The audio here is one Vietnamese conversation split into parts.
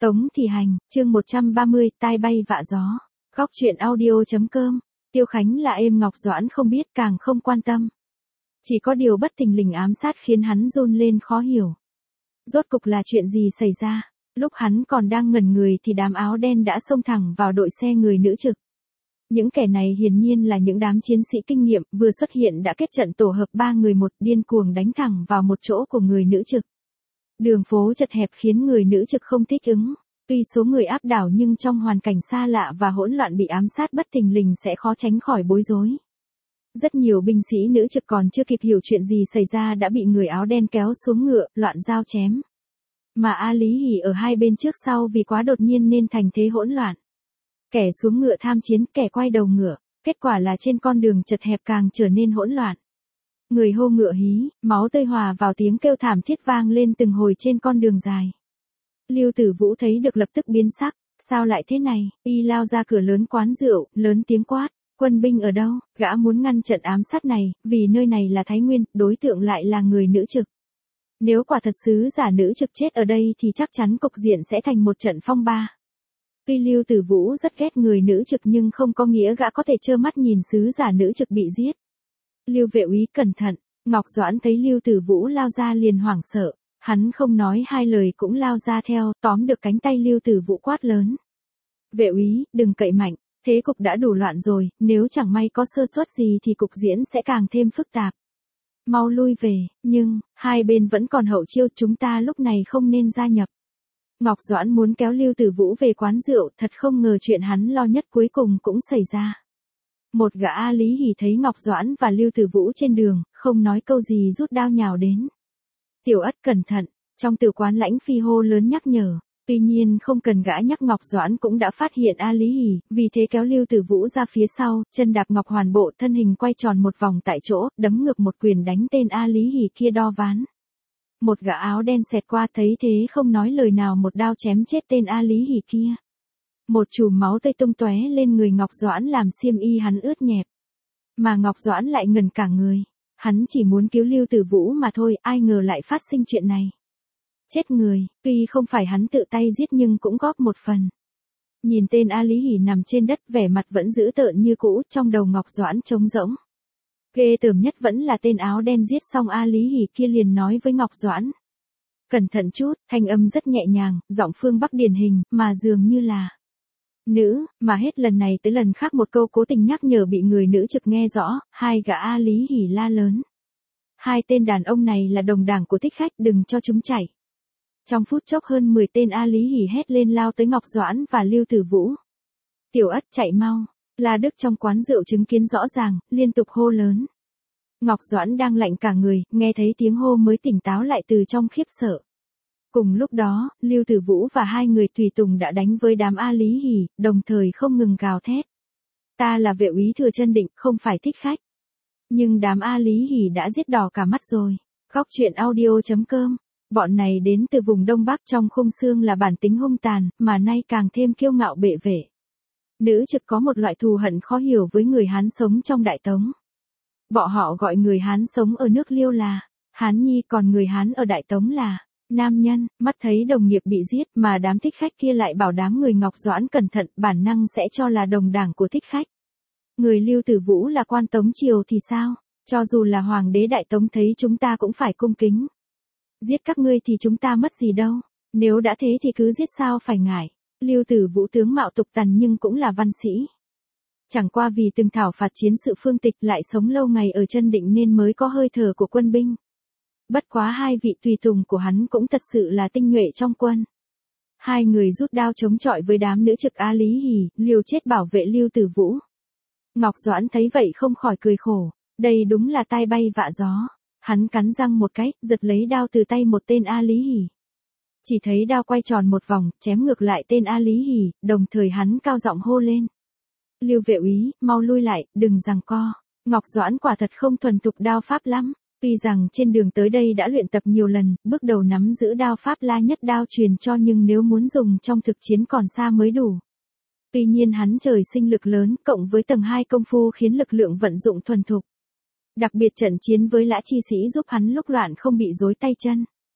Tống Thị Hành, chương 130, tai bay vạ gió. Góc truyện audio.com. Tiêu Khánh là êm Ngọc Doãn không biết càng không quan tâm. Chỉ có điều bất thình lình ám sát khiến hắn run lên khó hiểu. Rốt cục là chuyện gì xảy ra? Lúc hắn còn đang ngẩn người thì đám áo đen đã xông thẳng vào đội xe người nữ trực. Những kẻ này hiển nhiên là những đám chiến sĩ kinh nghiệm vừa xuất hiện đã kết trận tổ hợp 3 người một điên cuồng đánh thẳng vào một chỗ của người nữ trực. Đường phố chật hẹp khiến người nữ trực không thích ứng. Tuy số người áp đảo nhưng trong hoàn cảnh xa lạ và hỗn loạn bị ám sát bất thình lình sẽ khó tránh khỏi bối rối. Rất nhiều binh sĩ nữ trực còn chưa kịp hiểu chuyện gì xảy ra đã bị người áo đen kéo xuống ngựa, loạn dao chém. Mà A Lý Hỉ ở hai bên trước sau vì quá đột nhiên nên thành thế hỗn loạn. Kẻ xuống ngựa tham chiến, kẻ quay đầu ngựa, kết quả là trên con đường chật hẹp càng trở nên hỗn loạn. Người hô ngựa hí, máu tươi hòa vào tiếng kêu thảm thiết vang lên từng hồi trên con đường dài. Lưu Tử Vũ thấy được lập tức biến sắc, sao lại thế này, y lao ra cửa lớn quán rượu, lớn tiếng quát, quân binh ở đâu, gã muốn ngăn trận ám sát này, vì nơi này là Thái Nguyên, đối tượng lại là người nữ trực. Nếu quả thật sứ giả nữ trực chết ở đây thì chắc chắn cục diện sẽ thành một trận phong ba. Tuy Lưu Tử Vũ rất ghét người nữ trực nhưng không có nghĩa gã có thể trơ mắt nhìn sứ giả nữ trực bị giết. Lưu vệ úy cẩn thận, Ngọc Doãn thấy Lưu Tử Vũ lao ra liền hoảng sợ. Hắn không nói hai lời cũng lao ra theo, tóm được cánh tay Lưu Tử Vũ quát lớn. Vệ úy, đừng cậy mạnh, thế cục đã đủ loạn rồi, nếu chẳng may có sơ suất gì thì cục diễn sẽ càng thêm phức tạp. Mau lui về, nhưng, hai bên vẫn còn hậu chiêu, chúng ta lúc này không nên gia nhập. Ngọc Doãn muốn kéo Lưu Tử Vũ về quán rượu, thật không ngờ chuyện hắn lo nhất cuối cùng cũng xảy ra. Một gã A Lý Hỉ thấy Ngọc Doãn và Lưu Tử Vũ trên đường, không nói câu gì rút đao nhào đến. Tiểu Ất cẩn thận, trong tử quán Lãnh Phi hô lớn nhắc nhở, tuy nhiên không cần gã nhắc Ngọc Doãn cũng đã phát hiện A Lý Hỉ, vì thế kéo Lưu Tử Vũ ra phía sau, chân đạp ngọc hoàn bộ thân hình quay tròn một vòng tại chỗ, đấm ngược một quyền đánh tên A Lý Hỉ kia đo ván. Một gã áo đen xẹt qua thấy thế không nói lời nào một đao chém chết tên A Lý Hỉ kia. Một chùm máu tươi tung tóe lên người Ngọc Doãn làm xiêm y hắn ướt nhẹp. Mà Ngọc Doãn lại ngẩn cả người. Hắn chỉ muốn cứu Lưu Tử Vũ mà thôi, ai ngờ lại phát sinh chuyện này. Chết người, tuy không phải hắn tự tay giết nhưng cũng góp một phần. Nhìn tên A Lý Hỉ nằm trên đất vẻ mặt vẫn dữ tợn như cũ, trong đầu Ngọc Doãn trống rỗng. Ghê tởm nhất vẫn là tên áo đen giết xong A Lý Hỉ kia liền nói với Ngọc Doãn. Cẩn thận chút, thanh âm rất nhẹ nhàng, giọng phương Bắc điển hình, mà dường như là nữ, mà hết lần này tới lần khác một câu cố tình nhắc nhở bị người nữ trực nghe rõ, hai gã A Lý Hỉ la lớn. Hai tên đàn ông này là đồng đảng của Thích Khách, đừng cho chúng chạy. Trong phút chốc hơn 10 tên A Lý Hỉ hét lên lao tới Ngọc Doãn và Lưu Tử Vũ. Tiểu Ất chạy mau, La Đức trong quán rượu chứng kiến rõ ràng, liên tục hô lớn. Ngọc Doãn đang lạnh cả người, nghe thấy tiếng hô mới tỉnh táo lại từ trong khiếp sợ. Cùng lúc đó, Lưu Tử Vũ và hai người tùy tùng đã đánh với đám A Lý Hỉ, đồng thời không ngừng gào thét. Ta là vệ úy Thừa Chân Định, không phải Thích Khách. Nhưng đám A Lý Hỉ đã giết đỏ cả mắt rồi. Góc truyện audio.com. Bọn này đến từ vùng Đông Bắc trong khung xương là bản tính hung tàn, mà nay càng thêm kiêu ngạo bệ vệ. Nữ trực có một loại thù hận khó hiểu với người Hán sống trong Đại Tống. Bọn họ gọi người Hán sống ở nước Liêu là Hán Nhi, còn người Hán ở Đại Tống là nam nhân. Mắt thấy đồng nghiệp bị giết mà đám Thích Khách kia lại bảo đám người Ngọc Doãn cẩn thận, bản năng sẽ cho là đồng đảng của Thích Khách. Người Lưu Tử Vũ là quan Tống triều thì sao? Cho dù là hoàng đế Đại Tống thấy chúng ta cũng phải cung kính. Giết các ngươi thì chúng ta mất gì đâu. Nếu đã thế thì cứ giết, sao phải ngại. Lưu Tử Vũ tướng mạo tục tằn nhưng cũng là văn sĩ. Chẳng qua vì từng thảo phạt chiến sự phương tịch lại sống lâu ngày ở Chân Định nên mới có hơi thở của quân binh. Bất quá hai vị tùy tùng của hắn cũng thật sự là tinh nhuệ trong quân. Hai người rút đao chống chọi với đám nữ trực A Lý Hỉ, liều chết bảo vệ Lưu Tử Vũ. Ngọc Doãn thấy vậy không khỏi cười khổ. Đây đúng là tai bay vạ gió. Hắn cắn răng một cái, giật lấy đao từ tay một tên A Lý Hỉ. Chỉ thấy đao quay tròn một vòng, chém ngược lại tên A Lý Hỉ, đồng thời hắn cao giọng hô lên. Lưu vệ úy, mau lui lại, đừng giằng co. Ngọc Doãn quả thật không thuần thục đao pháp lắm. Tuy rằng trên đường tới đây đã luyện tập nhiều lần, bước đầu nắm giữ đao pháp La Nhất đao truyền cho nhưng nếu muốn dùng trong thực chiến còn xa mới đủ. Tuy nhiên hắn trời sinh lực lớn, cộng với tầng 2 công phu khiến lực lượng vận dụng thuần thục. Đặc biệt trận chiến với Lã Chi Sĩ giúp hắn lúc loạn không bị rối tay chân.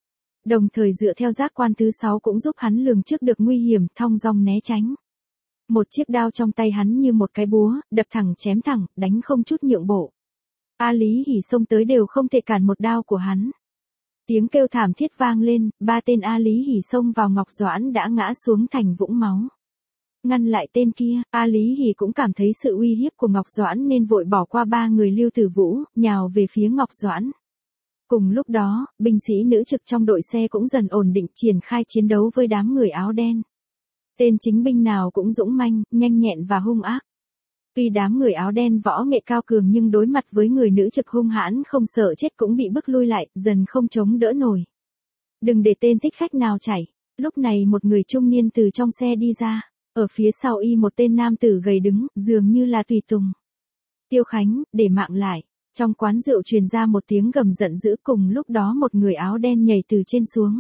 Đồng thời dựa theo giác quan thứ 6 cũng giúp hắn lường trước được nguy hiểm, thong dong né tránh. Một chiếc đao trong tay hắn như một cái búa, đập thẳng chém thẳng, đánh không chút nhượng bộ. A Lý Hỉ xông tới đều không thể cản một đao của hắn. Tiếng kêu thảm thiết vang lên, 3 tên A Lý Hỉ xông vào Ngọc Doãn đã ngã xuống thành vũng máu. Ngăn lại tên kia, A Lý Hỉ cũng cảm thấy sự uy hiếp của Ngọc Doãn nên vội bỏ qua 3 người Lưu Tử Vũ, nhào về phía Ngọc Doãn. Cùng lúc đó, binh sĩ nữ trực trong đội xe cũng dần ổn định triển khai chiến đấu với đám người áo đen. Tên chính binh nào cũng dũng manh, nhanh nhẹn và hung ác. Tuy đám người áo đen võ nghệ cao cường nhưng đối mặt với người nữ trực hung hãn không sợ chết cũng bị bức lui lại, dần không chống đỡ nổi. Đừng để tên thích khách nào chảy. Lúc này một người trung niên từ trong xe đi ra, ở phía sau y một tên nam tử gầy đứng, dường như là tùy tùng. Tiêu Khánh, để mạng lại. Trong quán rượu truyền ra một tiếng gầm giận dữ, cùng lúc đó một người áo đen nhảy từ trên xuống.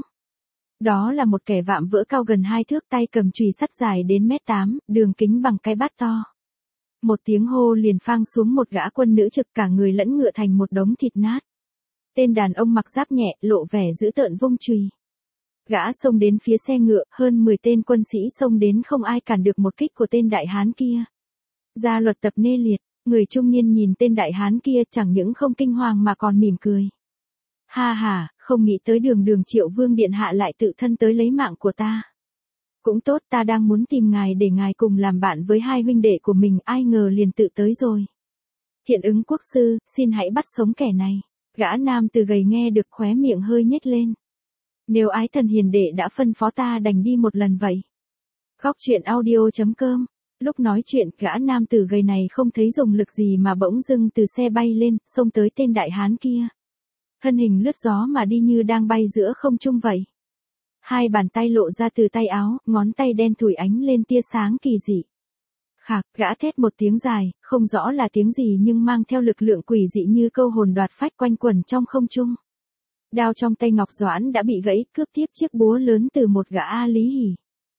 Đó là một kẻ vạm vỡ cao gần 2 thước, tay cầm chùy sắt dài đến 1m8, đường kính bằng cái bát to. Một tiếng hô liền phang xuống một gã quân nữ trực, cả người lẫn ngựa thành một đống thịt nát. Tên đàn ông mặc giáp nhẹ, lộ vẻ dữ tợn vung chùy. Gã xông đến phía xe ngựa, hơn 10 tên quân sĩ xông đến không ai cản được một kích của tên đại hán kia. Gia luật tập nê liệt, người trung niên nhìn tên đại hán kia chẳng những không kinh hoàng mà còn mỉm cười. Ha ha, không nghĩ tới đường Triệu Vương điện hạ lại tự thân tới lấy mạng của ta. Cũng tốt, ta đang muốn tìm ngài để ngài cùng làm bạn với 2 huynh đệ của mình, ai ngờ liền tự tới rồi. Thiện ứng quốc sư, xin hãy bắt sống kẻ này. Gã nam từ gầy nghe được khóe miệng hơi nhếch lên. Nếu ái thần hiền đệ đã phân phó ta đành đi một lần vậy. Góc truyện audio.com. Lúc nói chuyện, gã nam tử gầy này không thấy dùng lực gì mà bỗng dưng từ xe bay lên, xông tới tên đại hán kia. Thân hình lướt gió mà đi như đang bay giữa không trung vậy. 2 bàn tay lộ ra từ tay áo, ngón tay đen thủi ánh lên tia sáng kỳ dị. Khạc, gã thét một tiếng dài, không rõ là tiếng gì nhưng mang theo lực lượng quỷ dị như câu hồn đoạt phách quanh quẩn trong không trung. Đao trong tay Ngọc Doãn đã bị gãy, cướp tiếp chiếc búa lớn từ một gã A Lý Hỉ.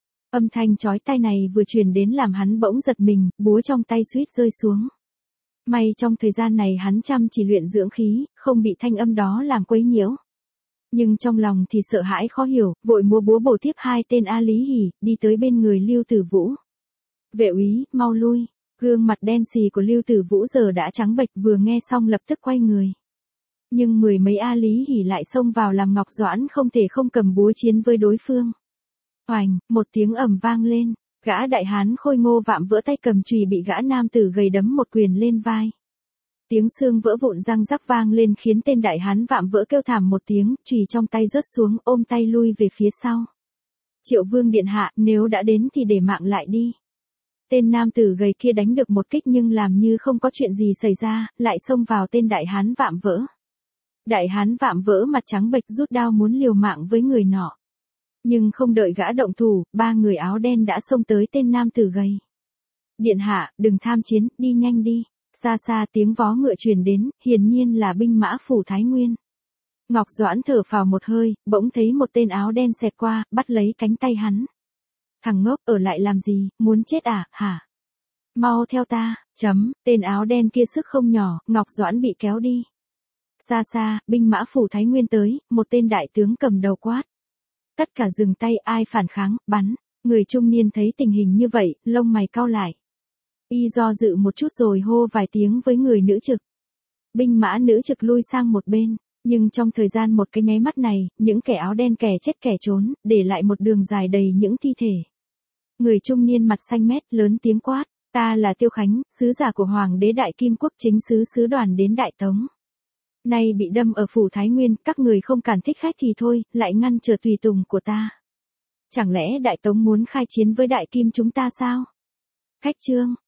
Âm thanh chói tai này vừa truyền đến làm hắn bỗng giật mình, búa trong tay suýt rơi xuống. May trong thời gian này hắn chăm chỉ luyện dưỡng khí, không bị thanh âm đó làm quấy nhiễu. Nhưng trong lòng thì sợ hãi khó hiểu, vội múa búa bổ tiếp 2 tên A Lý Hỉ, đi tới bên người Lưu Tử Vũ. Vệ úy, mau lui. Gương mặt đen xì của Lưu Tử Vũ giờ đã trắng bệch, vừa nghe xong lập tức quay người. Nhưng 10 mấy A Lý Hỉ lại xông vào làm Ngọc Doãn không thể không cầm búa chiến với đối phương. Oành, một tiếng ầm vang lên, gã đại hán khôi ngô vạm vỡ tay cầm chùy bị gã nam tử gầy đấm một quyền lên vai. Tiếng xương vỡ vụn răng rắc vang lên khiến tên đại hán vạm vỡ kêu thảm một tiếng, chùy trong tay rớt xuống, ôm tay lui về phía sau. Triệu Vương điện hạ, nếu đã đến thì để mạng lại đi. Tên nam tử gầy kia đánh được một kích nhưng làm như không có chuyện gì xảy ra, lại xông vào tên đại hán vạm vỡ. Đại hán vạm vỡ mặt trắng bệch rút đao muốn liều mạng với người nọ. Nhưng không đợi gã động thủ, 3 người áo đen đã xông tới tên nam tử gầy. Điện hạ, đừng tham chiến, đi nhanh đi. Xa xa tiếng vó ngựa truyền đến, hiển nhiên là binh mã phủ Thái Nguyên. Ngọc Doãn thở phào một hơi, bỗng thấy một tên áo đen xẹt qua, bắt lấy cánh tay hắn. Thằng ngốc, ở lại làm gì, muốn chết à, hả? Mau theo ta, tên áo đen kia sức không nhỏ, Ngọc Doãn bị kéo đi. Xa xa, binh mã phủ Thái Nguyên tới, một tên đại tướng cầm đầu quát. Tất cả dừng tay, ai phản kháng, bắn. Người trung niên thấy tình hình như vậy, lông mày cau lại. Y do dự một chút rồi hô vài tiếng với người nữ trực. Binh mã nữ trực lui sang một bên, nhưng trong thời gian một cái nháy mắt này, những kẻ áo đen kẻ chết kẻ trốn, để lại một đường dài đầy những thi thể. Người trung niên mặt xanh mét lớn tiếng quát, ta là Tiêu Khánh, sứ giả của Hoàng đế Đại Kim Quốc, chính sứ sứ đoàn đến Đại Tống. Nay bị đâm ở phủ Thái Nguyên, các người không cản thích khách thì thôi, lại ngăn trở tùy tùng của ta. Chẳng lẽ Đại Tống muốn khai chiến với Đại Kim chúng ta sao? Khách trương,